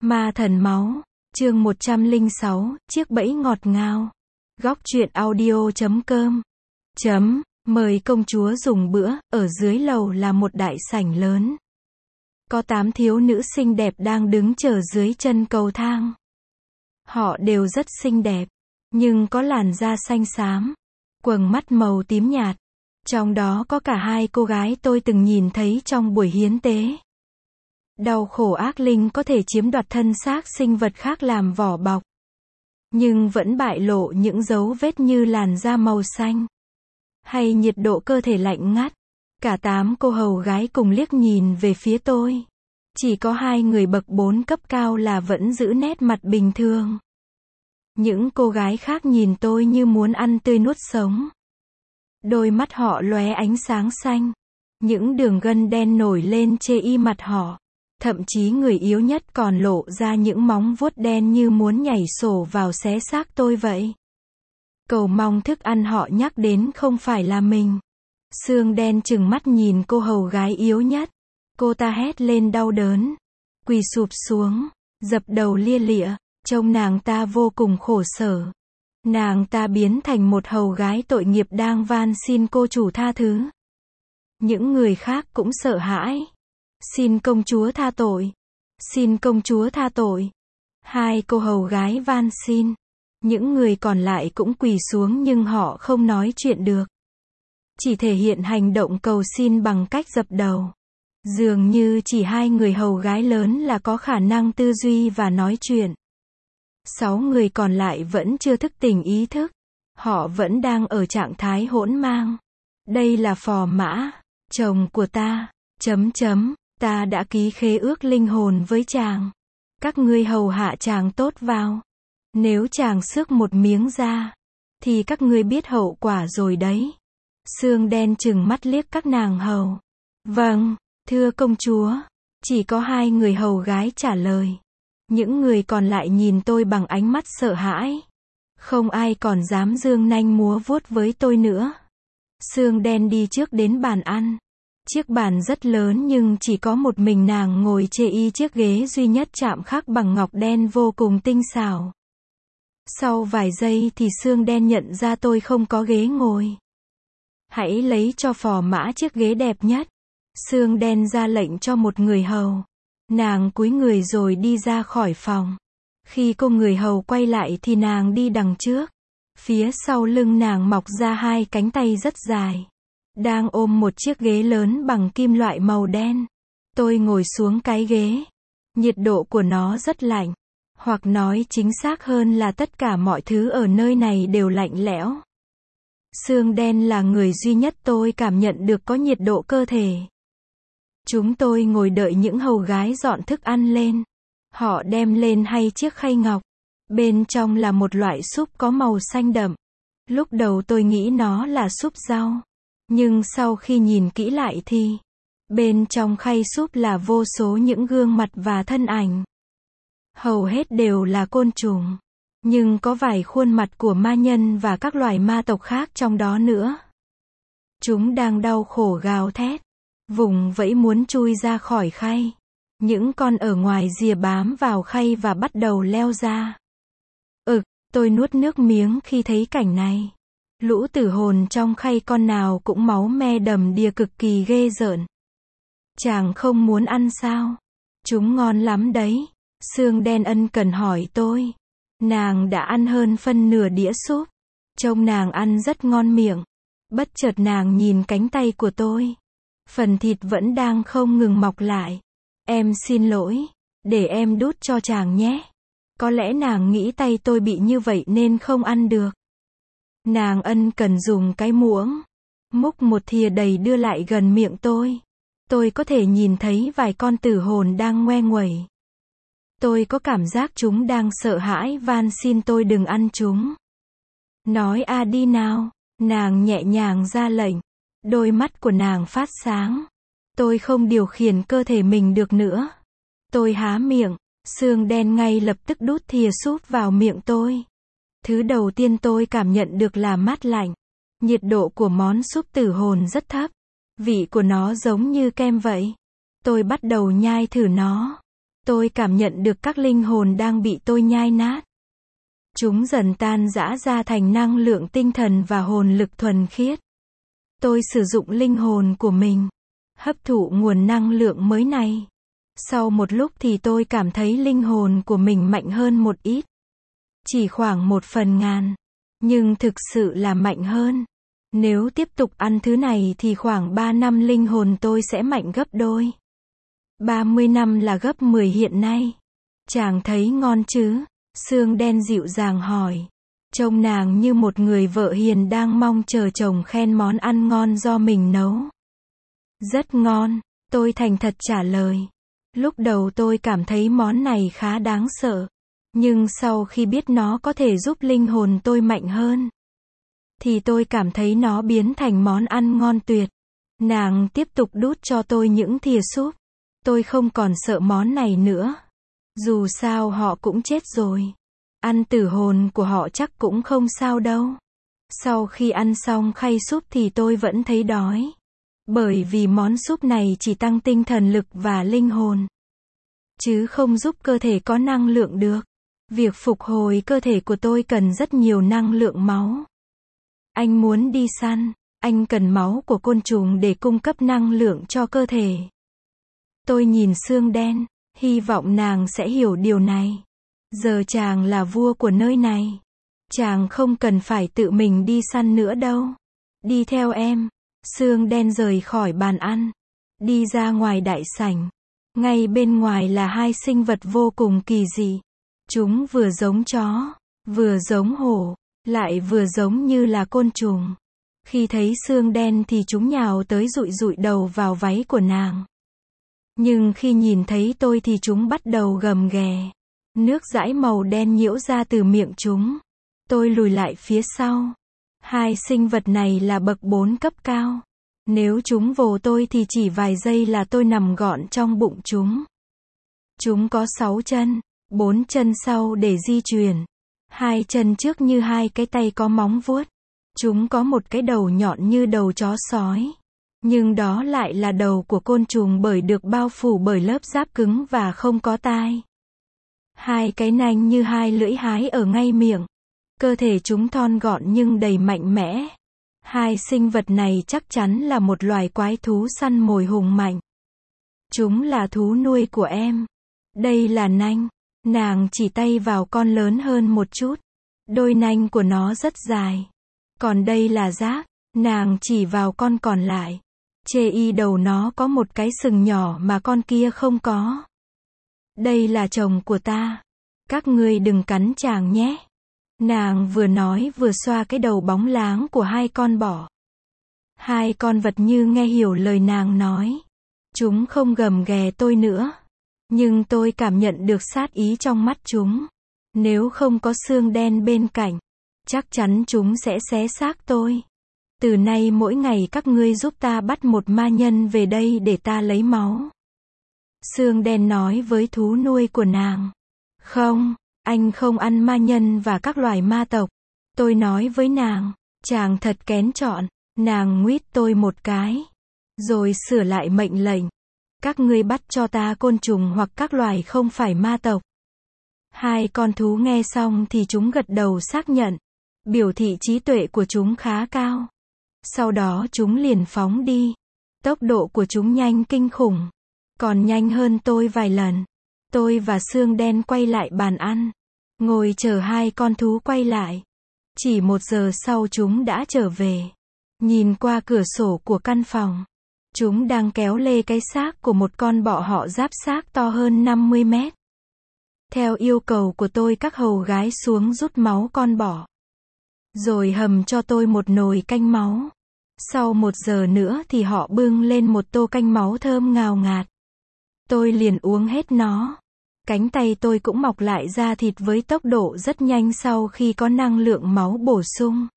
Ma thần máu, chương 106, chiếc bẫy ngọt ngào. Góc truyện audio.com. Mời công chúa dùng bữa, ở dưới lầu là một đại sảnh lớn. Có 8 thiếu nữ xinh đẹp đang đứng chờ dưới chân cầu thang. Họ đều rất xinh đẹp, nhưng có làn da xanh xám, quầng mắt màu tím nhạt. Trong đó có cả 2 cô gái tôi từng nhìn thấy trong buổi hiến tế. Đau khổ ác linh có thể chiếm đoạt thân xác sinh vật khác làm vỏ bọc, nhưng vẫn bại lộ những dấu vết như làn da màu xanh, hay nhiệt độ cơ thể lạnh ngắt. Cả 8 cô hầu gái cùng liếc nhìn về phía tôi. Chỉ có 2 người bậc 4 cấp cao là vẫn giữ nét mặt bình thường. Những cô gái khác nhìn tôi như muốn ăn tươi nuốt sống. Đôi mắt họ lóe ánh sáng xanh. Những đường gân đen nổi lên chê y mặt họ. Thậm chí người yếu nhất còn lộ ra những móng vuốt đen như muốn nhảy sổ vào xé xác tôi vậy. Cầu mong thức ăn họ nhắc đến không phải là mình. Xương đen trừng mắt nhìn cô hầu gái yếu nhất. Cô ta hét lên đau đớn, quỳ sụp xuống, dập đầu lia lịa, trông nàng ta vô cùng khổ sở. Nàng ta biến thành một hầu gái tội nghiệp đang van xin cô chủ tha thứ. Những người khác cũng sợ hãi. Xin công chúa tha tội. Xin công chúa tha tội. 2 cô hầu gái van xin. Những người còn lại cũng quỳ xuống nhưng họ không nói chuyện được. Chỉ thể hiện hành động cầu xin bằng cách dập đầu. Dường như chỉ 2 người hầu gái lớn là có khả năng tư duy và nói chuyện. 6 người còn lại vẫn chưa thức tỉnh ý thức. Họ vẫn đang ở trạng thái hỗn mang. Đây là Phò Mã, chồng của ta. Ta đã ký khế ước linh hồn với chàng. Các ngươi hầu hạ chàng tốt vào. Nếu chàng xước một miếng da, thì các ngươi biết hậu quả rồi đấy. Xương đen trừng mắt liếc các nàng hầu. Vâng, thưa công chúa. Chỉ có 2 người hầu gái trả lời. Những người còn lại nhìn tôi bằng ánh mắt sợ hãi. Không ai còn dám giương nanh múa vuốt với tôi nữa. Xương đen đi trước đến bàn ăn. Chiếc bàn rất lớn nhưng chỉ có một mình nàng ngồi chê y chiếc ghế duy nhất chạm khắc bằng ngọc đen vô cùng tinh xảo. Sau vài giây thì xương đen nhận ra tôi không có ghế ngồi. Hãy lấy cho Phò Mã chiếc ghế đẹp nhất. Xương đen ra lệnh cho một người hầu. Nàng cúi người rồi đi ra khỏi phòng. Khi cô người hầu quay lại thì nàng đi đằng trước. Phía sau lưng nàng mọc ra 2 cánh tay rất dài. Đang ôm một chiếc ghế lớn bằng kim loại màu đen. Tôi ngồi xuống cái ghế. Nhiệt độ của nó rất lạnh. Hoặc nói chính xác hơn là tất cả mọi thứ ở nơi này đều lạnh lẽo. Xương đen là người duy nhất tôi cảm nhận được có nhiệt độ cơ thể. Chúng tôi ngồi đợi những hầu gái dọn thức ăn lên. Họ đem lên 2 chiếc khay ngọc. Bên trong là một loại súp có màu xanh đậm. Lúc đầu tôi nghĩ nó là súp rau. Nhưng sau khi nhìn kỹ lại thì, bên trong khay súp là vô số những gương mặt và thân ảnh. Hầu hết đều là côn trùng. Nhưng có vài khuôn mặt của ma nhân và các loài ma tộc khác trong đó nữa. Chúng đang đau khổ gào thét, vùng vẫy muốn chui ra khỏi khay. Những con ở ngoài rìa bám vào khay và bắt đầu leo ra. Tôi nuốt nước miếng khi thấy cảnh này. Lũ tử hồn trong khay con nào cũng máu me đầm đìa cực kỳ ghê rợn. Chàng không muốn ăn sao? Chúng ngon lắm đấy. Xương đen ân cần hỏi tôi. Nàng đã ăn hơn phân nửa đĩa súp. Trông nàng ăn rất ngon miệng. Bất chợt nàng nhìn cánh tay của tôi. Phần thịt vẫn đang không ngừng mọc lại. Em xin lỗi. Để em đút cho chàng nhé. Có lẽ nàng nghĩ tay tôi bị như vậy nên không ăn được. Nàng ân cần dùng cái muỗng, múc một thìa đầy đưa lại gần miệng tôi. Tôi có thể nhìn thấy vài con tử hồn đang ngoe nguẩy. Tôi có cảm giác chúng đang sợ hãi van xin tôi đừng ăn chúng. Nói đi nào, nàng nhẹ nhàng ra lệnh. Đôi mắt của nàng phát sáng. Tôi không điều khiển cơ thể mình được nữa. Tôi há miệng, xương đen ngay lập tức đút thìa súp vào miệng tôi. Thứ đầu tiên tôi cảm nhận được là mát lạnh. Nhiệt độ của món súp tử hồn rất thấp. Vị của nó giống như kem vậy. Tôi bắt đầu nhai thử nó. Tôi cảm nhận được các linh hồn đang bị tôi nhai nát. Chúng dần tan rã ra thành năng lượng tinh thần và hồn lực thuần khiết. Tôi sử dụng linh hồn của mình, hấp thụ nguồn năng lượng mới này. Sau một lúc thì tôi cảm thấy linh hồn của mình mạnh hơn một ít. Chỉ khoảng 1/1000, nhưng thực sự là mạnh hơn. Nếu tiếp tục ăn thứ này thì khoảng 3 năm linh hồn tôi sẽ mạnh gấp đôi. 30 năm là gấp 10 hiện nay. Chàng thấy ngon chứ? Xương đen dịu dàng hỏi. Trông nàng như một người vợ hiền đang mong chờ chồng khen món ăn ngon do mình nấu. Rất ngon, tôi thành thật trả lời. Lúc đầu tôi cảm thấy món này khá đáng sợ. Nhưng sau khi biết nó có thể giúp linh hồn tôi mạnh hơn, thì tôi cảm thấy nó biến thành món ăn ngon tuyệt. Nàng tiếp tục đút cho tôi những thìa súp. Tôi không còn sợ món này nữa. Dù sao họ cũng chết rồi. Ăn tử hồn của họ chắc cũng không sao đâu. Sau khi ăn xong khay súp thì tôi vẫn thấy đói. Bởi vì món súp này chỉ tăng tinh thần lực và linh hồn, chứ không giúp cơ thể có năng lượng được. Việc phục hồi cơ thể của tôi cần rất nhiều năng lượng máu. Anh muốn đi săn, anh cần máu của côn trùng để cung cấp năng lượng cho cơ thể. Tôi nhìn xương đen, hy vọng nàng sẽ hiểu điều này. Giờ chàng là vua của nơi này. Chàng không cần phải tự mình đi săn nữa đâu. Đi theo em. Xương đen rời khỏi bàn ăn. Đi ra ngoài đại sảnh. Ngay bên ngoài là hai sinh vật vô cùng kỳ dị. Chúng vừa giống chó, vừa giống hổ, lại vừa giống như là côn trùng. Khi thấy xương đen thì chúng nhào tới dụi dụi đầu vào váy của nàng. Nhưng khi nhìn thấy tôi thì chúng bắt đầu gầm ghè. Nước dãi màu đen nhiễu ra từ miệng chúng. Tôi lùi lại phía sau. Hai sinh vật này là bậc 4 cấp cao. Nếu chúng vồ tôi thì chỉ vài giây là tôi nằm gọn trong bụng chúng. Chúng có 6 chân, 4 chân sau để di chuyển. 2 chân trước như hai cái tay có móng vuốt. Chúng có một cái đầu nhọn như đầu chó sói. Nhưng đó lại là đầu của côn trùng bởi được bao phủ bởi lớp giáp cứng và không có tai. Hai cái nanh như hai lưỡi hái ở ngay miệng. Cơ thể chúng thon gọn nhưng đầy mạnh mẽ. Hai sinh vật này chắc chắn là một loài quái thú săn mồi hùng mạnh. Chúng là thú nuôi của em. Đây là nanh. Nàng chỉ tay vào con lớn hơn một chút. Đôi nanh của nó rất dài. Còn đây là giác. Nàng chỉ vào con còn lại. Trên đầu nó có một cái sừng nhỏ mà con kia không có. Đây là chồng của ta. Các ngươi đừng cắn chàng nhé. Nàng vừa nói vừa xoa cái đầu bóng láng của hai con bọ. Hai con vật như nghe hiểu lời nàng nói. Chúng không gầm ghè tôi nữa. Nhưng tôi cảm nhận được sát ý trong mắt chúng. Nếu không có xương đen bên cạnh, chắc chắn chúng sẽ xé xác tôi. Từ nay mỗi ngày các ngươi giúp ta bắt một ma nhân về đây để ta lấy máu. Xương đen nói với thú nuôi của nàng. Không, anh không ăn ma nhân và các loài ma tộc. Tôi nói với nàng, chàng thật kén chọn. Nàng nguýt tôi một cái. Rồi sửa lại mệnh lệnh. Các ngươi bắt cho ta côn trùng hoặc các loài không phải ma tộc. Hai con thú nghe xong thì chúng gật đầu xác nhận. Biểu thị trí tuệ của chúng khá cao. Sau đó chúng liền phóng đi. Tốc độ của chúng nhanh kinh khủng. Còn nhanh hơn tôi vài lần. Tôi và xương đen quay lại bàn ăn. Ngồi chờ hai con thú quay lại. Chỉ 1 giờ sau chúng đã trở về. Nhìn qua cửa sổ của căn phòng. Chúng đang kéo lê cái xác của một con bọ họ giáp xác to hơn 50 mét. Theo yêu cầu của tôi các hầu gái xuống rút máu con bọ. Rồi hầm cho tôi một nồi canh máu. Sau 1 giờ nữa thì họ bưng lên một tô canh máu thơm ngào ngạt. Tôi liền uống hết nó. Cánh tay tôi cũng mọc lại da thịt với tốc độ rất nhanh sau khi có năng lượng máu bổ sung.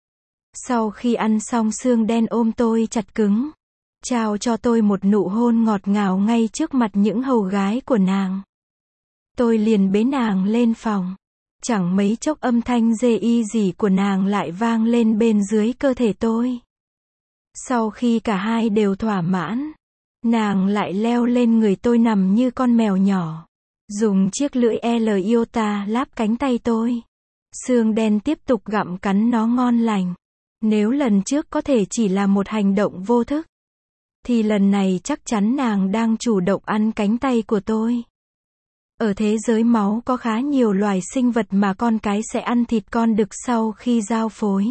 Sau khi ăn xong xương đen ôm tôi chặt cứng. Trao cho tôi một nụ hôn ngọt ngào ngay trước mặt những hầu gái của nàng. Tôi liền bế nàng lên phòng. Chẳng mấy chốc âm thanh dê y gì của nàng lại vang lên bên dưới cơ thể tôi. Sau khi cả hai đều thỏa mãn, nàng lại leo lên người tôi nằm như con mèo nhỏ. Dùng chiếc lưỡi Iota láp cánh tay tôi. Xương đen tiếp tục gặm cắn nó ngon lành. Nếu lần trước có thể chỉ là một hành động vô thức, thì lần này chắc chắn nàng đang chủ động ăn cánh tay của tôi. Ở thế giới máu có khá nhiều loài sinh vật mà con cái sẽ ăn thịt con đực sau khi giao phối.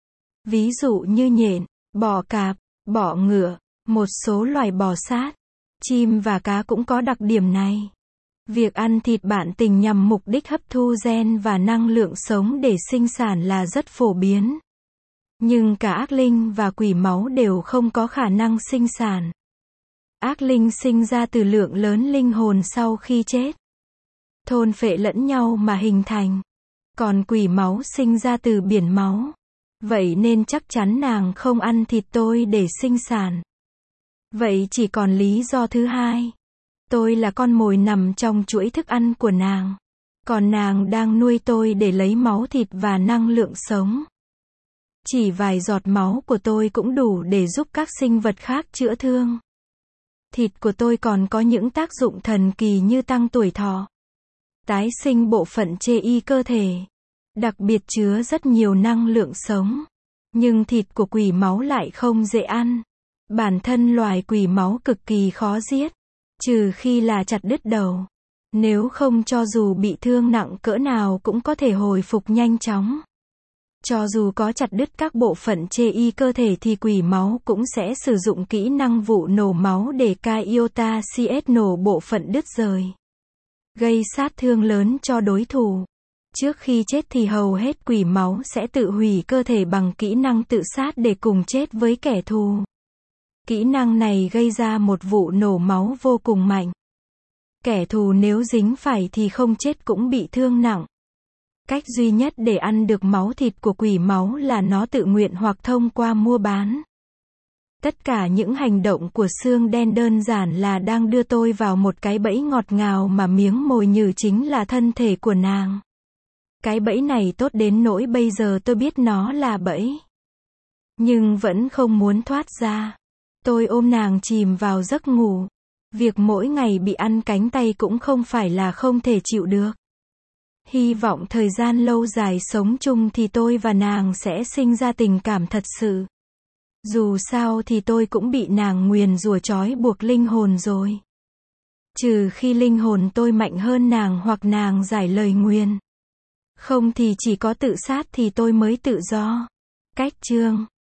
Ví dụ như nhện, bọ cạp, bọ ngựa, một số loài bò sát, chim và cá cũng có đặc điểm này. Việc ăn thịt bạn tình nhằm mục đích hấp thu gen và năng lượng sống để sinh sản là rất phổ biến. Nhưng cả ác linh và quỷ máu đều không có khả năng sinh sản. Ác linh sinh ra từ lượng lớn linh hồn sau khi chết, thôn phệ lẫn nhau mà hình thành. Còn quỷ máu sinh ra từ biển máu. Vậy nên chắc chắn nàng không ăn thịt tôi để sinh sản. Vậy chỉ còn lý do thứ hai. Tôi là con mồi nằm trong chuỗi thức ăn của nàng. Còn nàng đang nuôi tôi để lấy máu thịt và năng lượng sống. Chỉ vài giọt máu của tôi cũng đủ để giúp các sinh vật khác chữa thương. Thịt của tôi còn có những tác dụng thần kỳ như tăng tuổi thọ, tái sinh bộ phận chê y cơ thể, đặc biệt chứa rất nhiều năng lượng sống. Nhưng thịt của quỷ máu lại không dễ ăn. Bản thân loài quỷ máu cực kỳ khó giết, trừ khi là chặt đứt đầu. Nếu không cho dù bị thương nặng cỡ nào cũng có thể hồi phục nhanh chóng. Cho dù có chặt đứt các bộ phận chê y cơ thể thì quỷ máu cũng sẽ sử dụng kỹ năng vụ nổ máu để cai iota CS nổ bộ phận đứt rời, gây sát thương lớn cho đối thủ. Trước khi chết thì hầu hết quỷ máu sẽ tự hủy cơ thể bằng kỹ năng tự sát để cùng chết với kẻ thù. Kỹ năng này gây ra một vụ nổ máu vô cùng mạnh. Kẻ thù nếu dính phải thì không chết cũng bị thương nặng. Cách duy nhất để ăn được máu thịt của quỷ máu là nó tự nguyện hoặc thông qua mua bán. Tất cả những hành động của xương đen đơn giản là đang đưa tôi vào một cái bẫy ngọt ngào mà miếng mồi nhử chính là thân thể của nàng. Cái bẫy này tốt đến nỗi bây giờ tôi biết nó là bẫy, nhưng vẫn không muốn thoát ra. Tôi ôm nàng chìm vào giấc ngủ. Việc mỗi ngày bị ăn cánh tay cũng không phải là không thể chịu được. Hy vọng thời gian lâu dài sống chung thì tôi và nàng sẽ sinh ra tình cảm thật sự. Dù sao thì tôi cũng bị nàng nguyền rủa trói buộc linh hồn rồi. Trừ khi linh hồn tôi mạnh hơn nàng hoặc nàng giải lời nguyền. Không thì chỉ có tự sát thì tôi mới tự do. Cách chương